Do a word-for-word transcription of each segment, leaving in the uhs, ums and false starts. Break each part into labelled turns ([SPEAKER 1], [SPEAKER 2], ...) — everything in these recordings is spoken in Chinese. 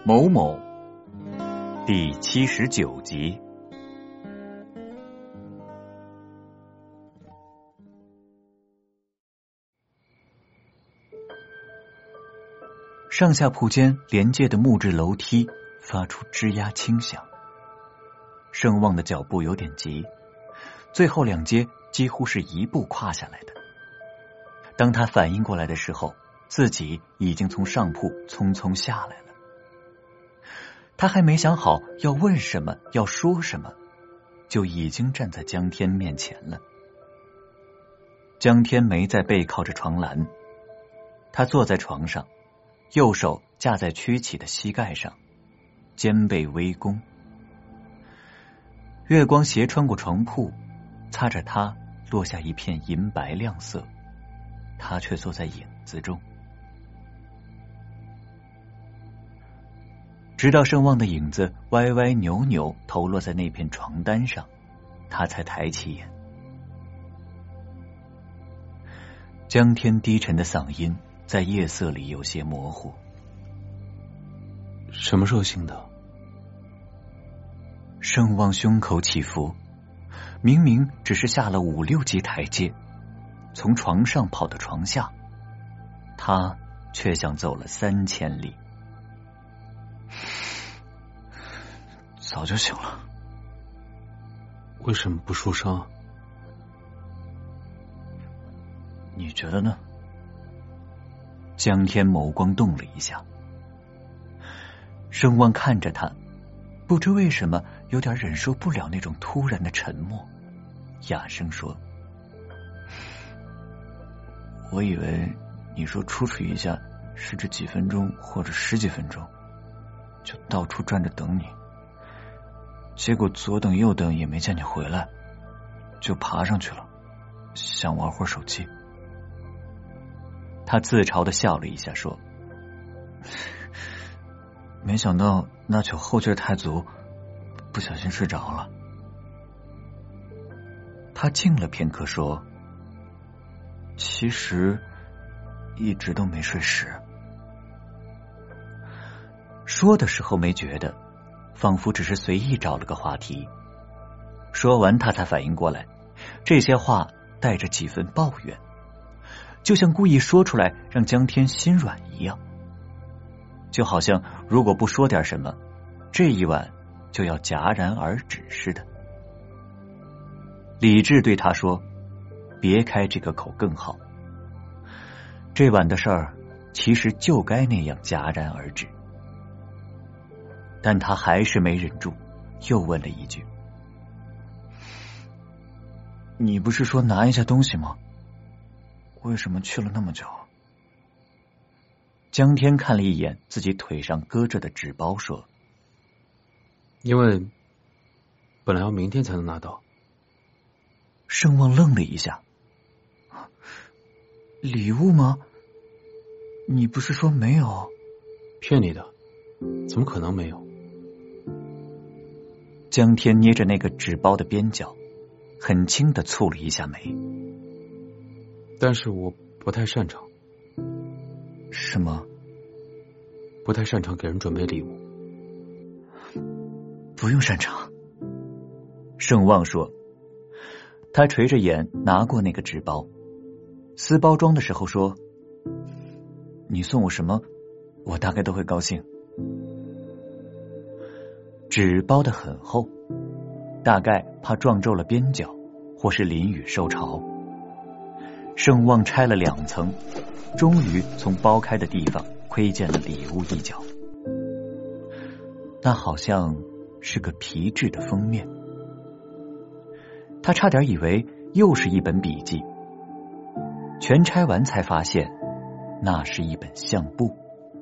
[SPEAKER 1] 某某第七十九集。上下铺间连接的木质楼梯发出吱呀轻响，盛旺的脚步有点急，最后两阶几乎是一步跨下来的。当他反应过来的时候，自己已经从上铺匆匆下来了。他还没想好要问什么，要说什么，就已经站在江天面前了。江天没在背靠着床栏，他坐在床上，右手架在曲起的膝盖上，肩背微弓。月光斜穿过床铺，擦着他落下一片银白亮色，他却坐在影子中。直到盛旺的影子歪歪扭扭投落在那片床单上，他才抬起眼。江天低沉的嗓音在夜色里有些模糊。
[SPEAKER 2] 什么时候醒的？
[SPEAKER 1] 盛旺胸口起伏，明明只是下了五六级台阶，从床上跑到床下，他却像走了三千里。
[SPEAKER 2] 早就醒了。为什么不受伤？
[SPEAKER 1] 你觉得呢？江天眸光动了一下。盛旺看着他，不知为什么有点忍受不了那种突然的沉默，哑声说：我以为你说出去一下是这几分钟或者十几分钟，就到处转着等你，结果左等右等也没见你回来，就爬上去了，想玩会儿手机。他自嘲的笑了一下说：没想到那酒后劲太足，不小心睡着了。他静了片刻说：其实一直都没睡实。说的时候没觉得，仿佛只是随意找了个话题。说完他才反应过来，这些话带着几分抱怨，就像故意说出来让江天心软一样，就好像如果不说点什么，这一晚就要戛然而止似的。理智对他说：别开这个口更好，这晚的事儿其实就该那样戛然而止。但他还是没忍住，又问了一句：你不是说拿一下东西吗？为什么去了那么久？江天看了一眼自己腿上搁着的纸包说：
[SPEAKER 2] 因为本来要明天才能拿到。
[SPEAKER 1] 盛旺愣了一下：礼物吗？你不是说没有？
[SPEAKER 2] 骗你的，怎么可能没有？
[SPEAKER 1] 江天捏着那个纸包的边角，很轻的蹙了一下眉。
[SPEAKER 2] 但是我不太擅长。
[SPEAKER 1] 是吗？
[SPEAKER 2] 不太擅长给人准备礼物。
[SPEAKER 1] 不用擅长。盛旺说。他垂着眼拿过那个纸包，撕包装的时候说：你送我什么我大概都会高兴。纸包得很厚，大概怕撞皱了边角，或是淋雨受潮。盛旺拆了两层，终于从包开的地方窥见了礼物一角。那好像是个皮质的封面。他差点以为又是一本笔记，全拆完才发现那是一本相簿。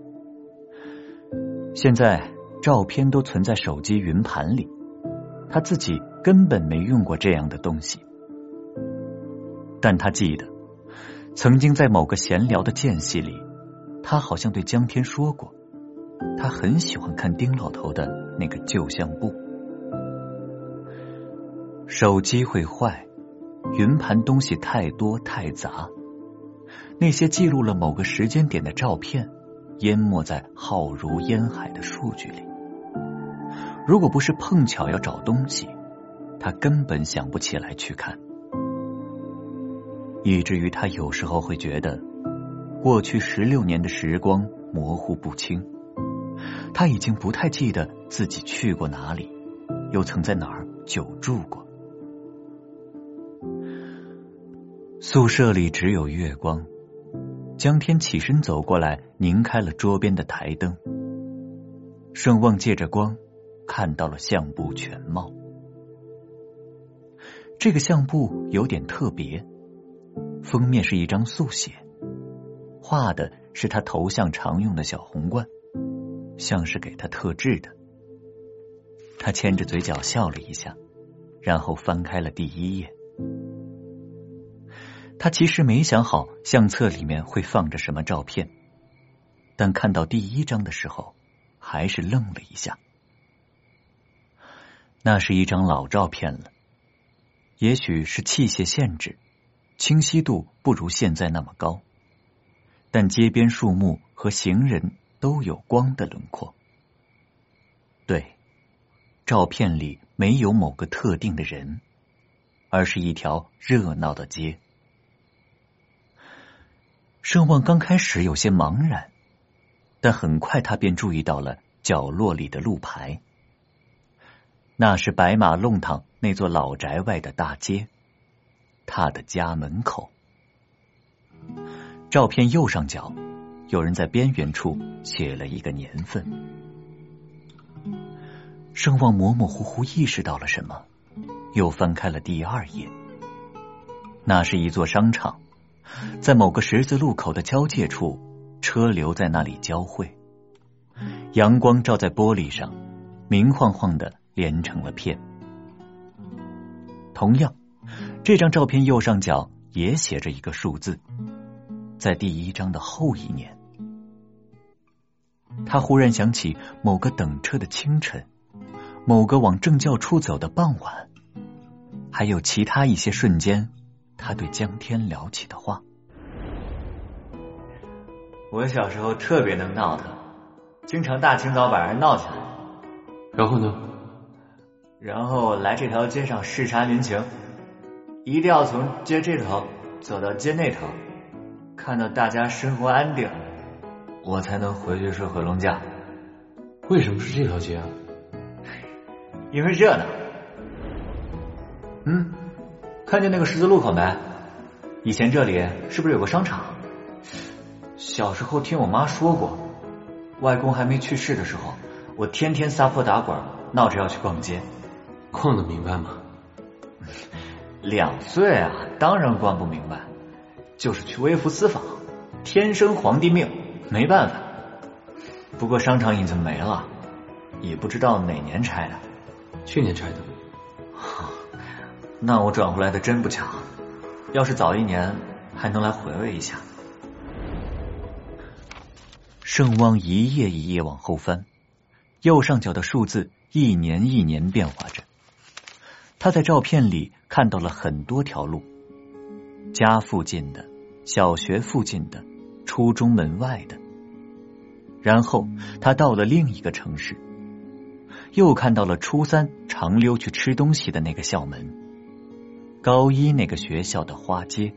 [SPEAKER 1] 现在照片都存在手机云盘里，他自己根本没用过这样的东西。但他记得曾经在某个闲聊的间隙里，他好像对江天说过，他很喜欢看丁老头的那个旧相簿。手机会坏，云盘东西太多太杂，那些记录了某个时间点的照片淹没在浩如烟海的数据里。如果不是碰巧要找东西，他根本想不起来去看，以至于他有时候会觉得过去十六年的时光模糊不清，他已经不太记得自己去过哪里，又曾在哪儿久住过。宿舍里只有月光，江天起身走过来，拧开了桌边的台灯。盛望借着光看到了相簿全貌。这个相簿有点特别，封面是一张速写，画的是他头像常用的小红冠，像是给他特制的。他牵着嘴角笑了一下，然后翻开了第一页。他其实没想好相册里面会放着什么照片，但看到第一张的时候还是愣了一下。那是一张老照片了，也许是器械限制，清晰度不如现在那么高，但街边树木和行人都有光的轮廓。对，照片里没有某个特定的人，而是一条热闹的街。盛望刚开始有些茫然，但很快他便注意到了角落里的路牌。那是白马弄堂那座老宅外的大街，他的家门口。照片右上角有人在边缘处写了一个年份。盛望模模糊糊意识到了什么，又翻开了第二页。那是一座商场，在某个十字路口的交界处，车流在那里交汇，阳光照在玻璃上，明晃晃的连成了片。同样，这张照片右上角也写着一个数字，在第一张的后一年。他忽然想起某个等车的清晨，某个往正教处走的傍晚，还有其他一些瞬间，他对江天聊起的话。
[SPEAKER 3] 我小时候特别能闹腾，经常大清早把人闹起来。
[SPEAKER 2] 然后呢？
[SPEAKER 3] 然后来这条街上视察民情，一定要从街这头走到街那头，看到大家生活安定，我才能回去睡回笼觉。
[SPEAKER 2] 为什么是这条街啊？
[SPEAKER 3] 因为热闹。嗯，看见那个十字路口没？以前这里是不是有个商场？小时候听我妈说过，外公还没去世的时候，我天天撒泼打滚，闹着要去逛街。
[SPEAKER 2] 逛得明白吗？
[SPEAKER 3] 两岁啊，当然逛不明白，就是去微服私访，天生皇帝命，没办法。不过商场已经没了，也不知道哪年拆的。
[SPEAKER 2] 去年拆的。
[SPEAKER 3] 那我转回来的真不巧，要是早一年还能来回味一下。
[SPEAKER 1] 盛望一页一页往后翻，右上角的数字一年一年变化着。他在照片里看到了很多条路，家附近的，小学附近的，初中门外的。然后他到了另一个城市，又看到了初三常溜去吃东西的那个校门，高一那个学校的花街。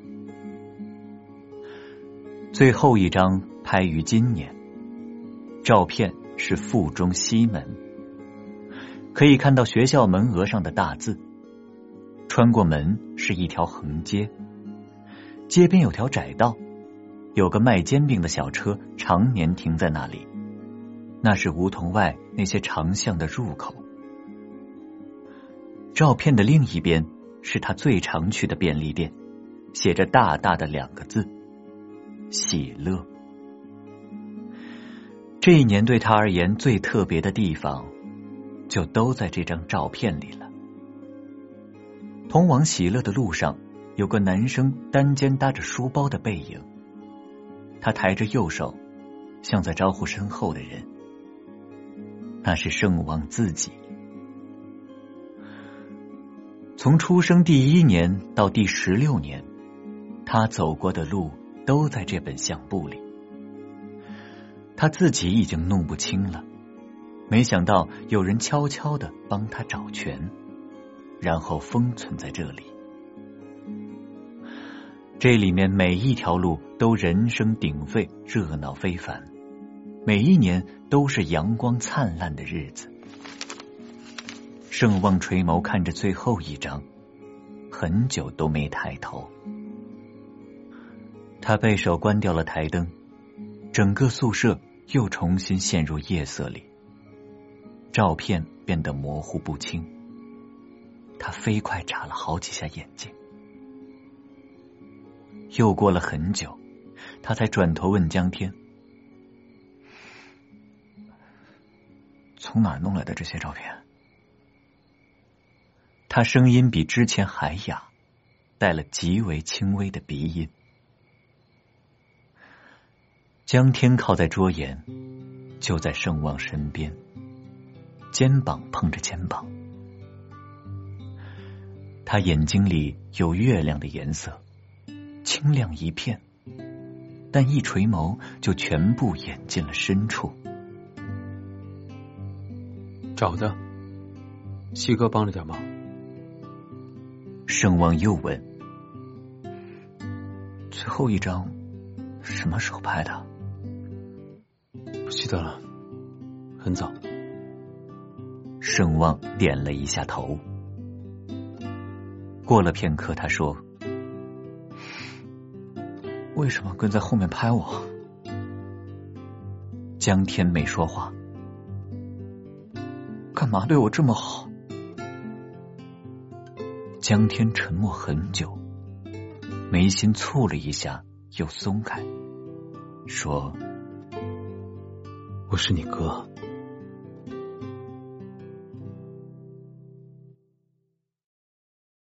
[SPEAKER 1] 最后一张拍于今年，照片是附中西门，可以看到学校门额上的大字。穿过门是一条横街，街边有条窄道，有个卖煎饼的小车常年停在那里，那是梧桐外那些长巷的入口。照片的另一边是他最常去的便利店，写着大大的两个字：喜乐。这一年对他而言最特别的地方，就都在这张照片里了。通往喜乐的路上，有个男生单肩搭着书包的背影，他抬着右手，像在招呼身后的人。那是盛望自己。从出生第一年到第十六年，他走过的路都在这本相簿里。他他自己已经弄不清了，没想到有人悄悄地帮他找全，然后封存在这里。这里面每一条路都人声鼎沸，热闹非凡，每一年都是阳光灿烂的日子。盛望垂眸看着最后一张，很久都没抬头。他背手关掉了台灯，整个宿舍又重新陷入夜色里，照片变得模糊不清。他飞快眨了好几下眼睛。又过了很久，他才转头问江天：从哪儿弄来的这些照片？他声音比之前还哑，带了极为轻微的鼻音。江天靠在桌沿，就在盛望身边，肩膀碰着肩膀。他眼睛里有月亮的颜色，清亮一片，但一垂眸就全部掩进了深处。
[SPEAKER 2] 找的，西哥帮了点忙。
[SPEAKER 1] 盛望又问：最后一张什么时候拍的？
[SPEAKER 2] 不记得了，很早。
[SPEAKER 1] 盛望点了一下头。过了片刻，他说：为什么跟在后面拍我？江天没说话。干嘛对我这么好？江天沉默很久，眉心蹙了一下，又松开，说：
[SPEAKER 2] 我是你哥，